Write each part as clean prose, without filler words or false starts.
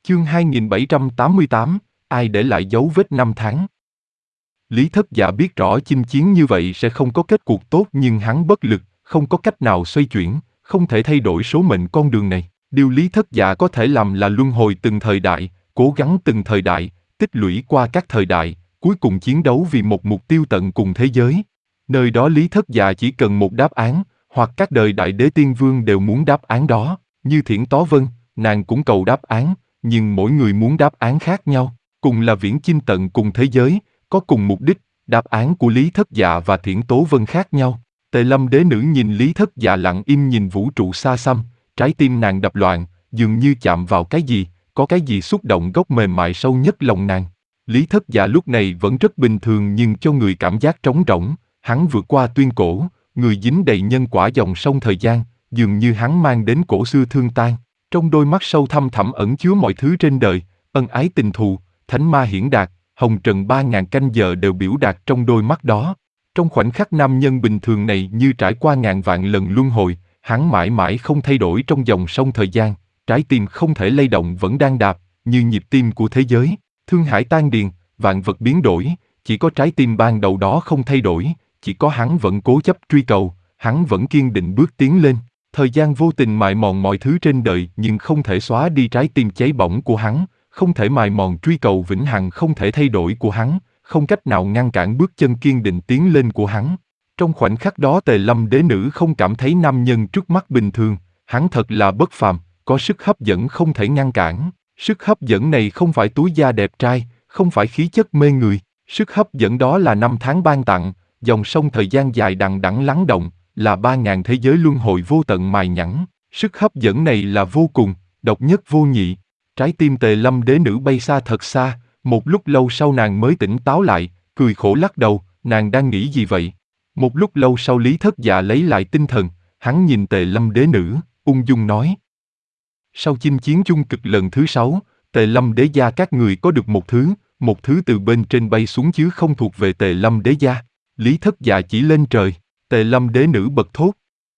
Chương 2788, ai để lại dấu vết năm tháng? Lý Thất Dạ biết rõ chinh chiến như vậy sẽ không có kết cuộc tốt nhưng hắn bất lực, không có cách nào xoay chuyển, không thể thay đổi số mệnh con đường này. Điều Lý Thất Dạ có thể làm là luân hồi từng thời đại, cố gắng từng thời đại, tích lũy qua các thời đại, cuối cùng chiến đấu vì một mục tiêu tận cùng thế giới. Nơi đó Lý Thất Dạ chỉ cần một đáp án, hoặc các đời đại đế tiên vương đều muốn đáp án đó, như Thiển Tó Vân, nàng cũng cầu đáp án, nhưng mỗi người muốn đáp án khác nhau, cùng là viễn chinh tận cùng thế giới, có cùng mục đích, đáp án của Lý Thất Dạ và Thiển Tố Vân khác nhau. Tề Lâm đế nữ nhìn Lý Thất Dạ lặng im nhìn vũ trụ xa xăm, trái tim nàng đập loạn, dường như chạm vào cái gì, có cái gì xúc động gốc mềm mại sâu nhất lòng nàng. Lý Thất Dạ lúc này vẫn rất bình thường nhưng cho người cảm giác trống rỗng, hắn vượt qua tuyên cổ, người dính đầy nhân quả dòng sông thời gian, dường như hắn mang đến cổ xưa thương tan. Trong đôi mắt sâu thăm thẳm ẩn chứa mọi thứ trên đời, ân ái tình thù, thánh ma hiển đạt, hồng trần 3000 canh giờ đều biểu đạt trong đôi mắt đó. Trong khoảnh khắc nam nhân bình thường này như trải qua ngàn vạn lần luân hồi, hắn mãi mãi không thay đổi trong dòng sông thời gian, trái tim không thể lay động vẫn đang đạp, như nhịp tim của thế giới. Thương hải tan điền, vạn vật biến đổi, chỉ có trái tim ban đầu đó không thay đổi, chỉ có hắn vẫn cố chấp truy cầu, hắn vẫn kiên định bước tiến lên. Thời gian vô tình mài mòn mọi thứ trên đời nhưng không thể xóa đi trái tim cháy bỏng của hắn, không thể mài mòn truy cầu vĩnh hằng không thể thay đổi của hắn, không cách nào ngăn cản bước chân kiên định tiến lên của hắn. Trong khoảnh khắc đó Tề Lâm đế nữ không cảm thấy nam nhân trước mắt bình thường, hắn thật là bất phàm, có sức hấp dẫn không thể ngăn cản. Sức hấp dẫn này không phải túi da đẹp trai, không phải khí chất mê người, sức hấp dẫn đó là năm tháng ban tặng, dòng sông thời gian dài đằng đẵng lắng động, là 3000 thế giới luân hồi vô tận mài nhẵn. Sức hấp dẫn này là vô cùng, độc nhất vô nhị. Trái tim Tề Lâm đế nữ bay xa thật xa, một lúc lâu sau nàng mới tỉnh táo lại, cười khổ lắc đầu, nàng đang nghĩ gì vậy? Một lúc lâu sau Lý Thất Dạ lấy lại tinh thần, hắn nhìn Tề Lâm đế nữ, ung dung nói. Sau chinh chiến chung cực lần thứ 6, Tề Lâm đế gia các người có được một thứ từ bên trên bay xuống chứ không thuộc về Tề Lâm đế gia. Lý Thất Dạ chỉ lên trời, Tề Lâm đế nữ bật thốt.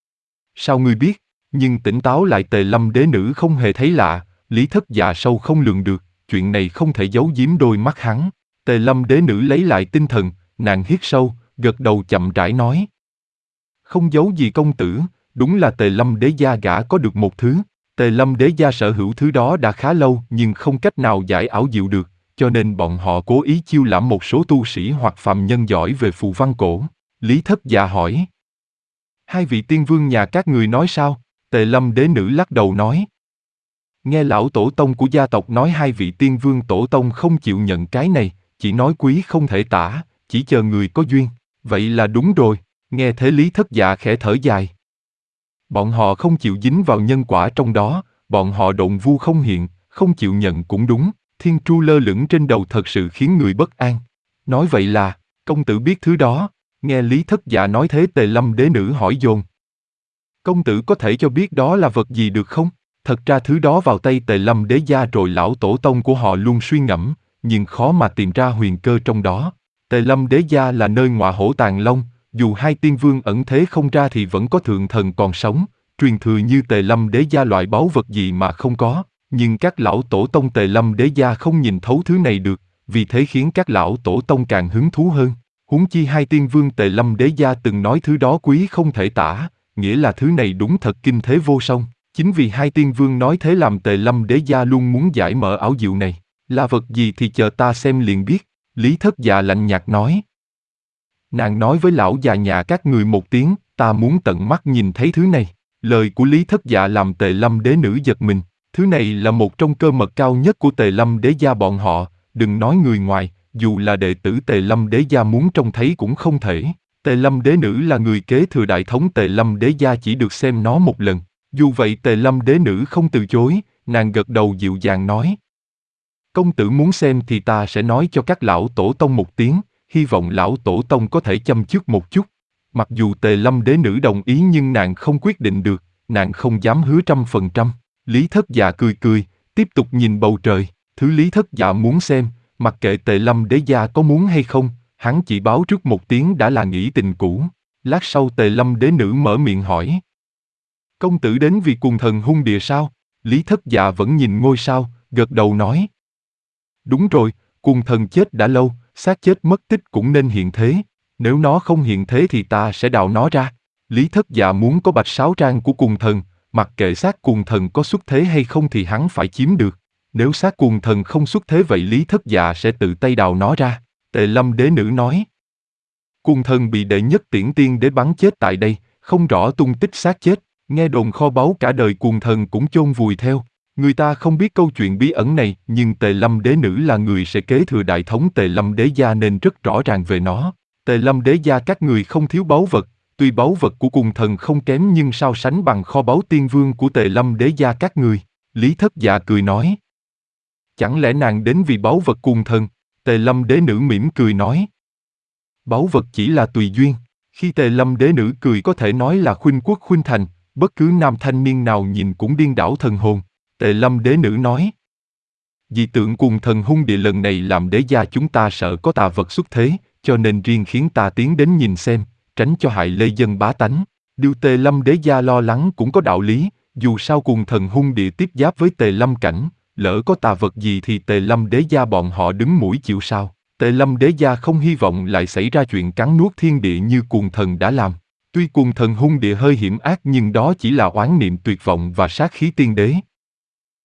Sao ngươi biết? Nhưng tỉnh táo lại Tề Lâm đế nữ không hề thấy lạ, Lý Thất Dạ sâu không lường được, chuyện này không thể giấu giếm đôi mắt hắn. Tề Lâm đế nữ lấy lại tinh thần, nàng hít sâu, gật đầu chậm rãi nói. Không giấu gì công tử, đúng là Tề Lâm đế gia gã có được một thứ. Tề Lâm đế gia sở hữu thứ đó đã khá lâu nhưng không cách nào giải ảo diệu được, cho nên bọn họ cố ý chiêu lãm một số tu sĩ hoặc phàm nhân giỏi về phù văn cổ. Lý Thất Dạ hỏi. Hai vị tiên vương nhà các người nói sao? Tề Lâm đế nữ lắc đầu nói. Nghe lão tổ tông của gia tộc nói hai vị tiên vương tổ tông không chịu nhận cái này, chỉ nói quý không thể tả, chỉ chờ người có duyên. Vậy là đúng rồi, nghe thế Lý Thất Dạ khẽ thở dài. Bọn họ không chịu dính vào nhân quả trong đó, bọn họ độn vu không hiện, không chịu nhận cũng đúng, thiên tru lơ lửng trên đầu thật sự khiến người bất an. Nói vậy là, công tử biết thứ đó, nghe Lý Thất Dạ nói thế Tề Lâm đế nữ hỏi dồn. Công tử có thể cho biết đó là vật gì được không? Thật ra thứ đó vào tay Tề Lâm đế gia rồi lão tổ tông của họ luôn suy ngẫm, nhưng khó mà tìm ra huyền cơ trong đó. Tề Lâm đế gia là nơi ngọa hổ tàng long, dù hai tiên vương ẩn thế không ra thì vẫn có thượng thần còn sống, truyền thừa như Tề Lâm đế gia loại báu vật gì mà không có, nhưng các lão tổ tông Tề Lâm đế gia không nhìn thấu thứ này được, vì thế khiến các lão tổ tông càng hứng thú hơn. Huống chi hai tiên vương Tề Lâm đế gia từng nói thứ đó quý không thể tả, nghĩa là thứ này đúng thật kinh thế vô song. Chính vì hai tiên vương nói thế làm Tề Lâm đế gia luôn muốn giải mở ảo diệu này. Là vật gì thì chờ ta xem liền biết. Lý Thất Dạ lạnh nhạt nói. Nàng nói với lão già nhà các người một tiếng, ta muốn tận mắt nhìn thấy thứ này. Lời của Lý Thất Dạ làm Tề Lâm đế nữ giật mình. Thứ này là một trong cơ mật cao nhất của Tề Lâm đế gia bọn họ, đừng nói người ngoài, dù là đệ tử Tề Lâm đế gia muốn trông thấy cũng không thể. Tề Lâm đế nữ là người kế thừa đại thống Tề Lâm đế gia chỉ được xem nó một lần. Dù vậy Tề Lâm đế nữ không từ chối, nàng gật đầu dịu dàng nói. Công tử muốn xem thì ta sẽ nói cho các lão tổ tông một tiếng, hy vọng lão tổ tông có thể chăm chút một chút. Mặc dù Tề Lâm đế nữ đồng ý nhưng nàng không quyết định được, nàng không dám hứa 100%. Lý Thất Dạ cười cười, tiếp tục nhìn bầu trời, thứ Lý Thất Dạ muốn xem, mặc kệ Tề Lâm đế gia có muốn hay không, hắn chỉ báo trước một tiếng đã là nghĩ tình cũ. Lát sau Tề Lâm đế nữ mở miệng hỏi. Công tử đến vì cùng thần hung địa sao? Lý Thất Dạ vẫn nhìn ngôi sao, gật đầu nói. Đúng rồi, cùng thần chết đã lâu, xác chết mất tích cũng nên hiện thế. Nếu nó không hiện thế thì ta sẽ đào nó ra. Lý Thất Dạ muốn có bạch sáo trang của cùng thần, mặc kệ xác cùng thần có xuất thế hay không thì hắn phải chiếm được. Nếu xác cùng thần không xuất thế vậy Lý Thất Dạ sẽ tự tay đào nó ra. Tề Lâm đế nữ nói. Cùng thần bị đệ nhất tiễn tiên đế bắn chết tại đây, không rõ tung tích xác chết, nghe đồn kho báu cả đời cùng thần cũng chôn vùi theo. Người ta không biết câu chuyện bí ẩn này, nhưng Tề Lâm đế nữ là người sẽ kế thừa đại thống Tề Lâm đế gia nên rất rõ ràng về nó. Tề Lâm đế gia các người không thiếu báu vật, tuy báu vật của cùng thần không kém nhưng sao sánh bằng kho báu tiên vương của Tề Lâm đế gia các người. Lý Thất Dạ cười nói. Chẳng lẽ nàng đến vì báu vật cùng thần? Tề Lâm đế nữ mỉm cười nói. Báu vật chỉ là tùy duyên. Khi Tề Lâm đế nữ cười có thể nói là khuynh quốc khuynh thành, bất cứ nam thanh niên nào nhìn cũng điên đảo thần hồn. Tề Lâm đế nữ nói. Dị tượng cùng thần hung địa lần này làm đế gia chúng ta sợ có tà vật xuất thế, cho nên riêng khiến ta tiến đến nhìn xem, tránh cho hại lê dân bá tánh. Điều Tề Lâm đế gia lo lắng cũng có đạo lý, dù sao cùng thần hung địa tiếp giáp với Tề Lâm cảnh, lỡ có tà vật gì thì Tề Lâm đế gia bọn họ đứng mũi chịu sao. Tề Lâm đế gia không hy vọng lại xảy ra chuyện cắn nuốt thiên địa như cuồng thần đã làm. Tuy cuồng thần hung địa hơi hiểm ác nhưng đó chỉ là oán niệm tuyệt vọng và sát khí tiên đế,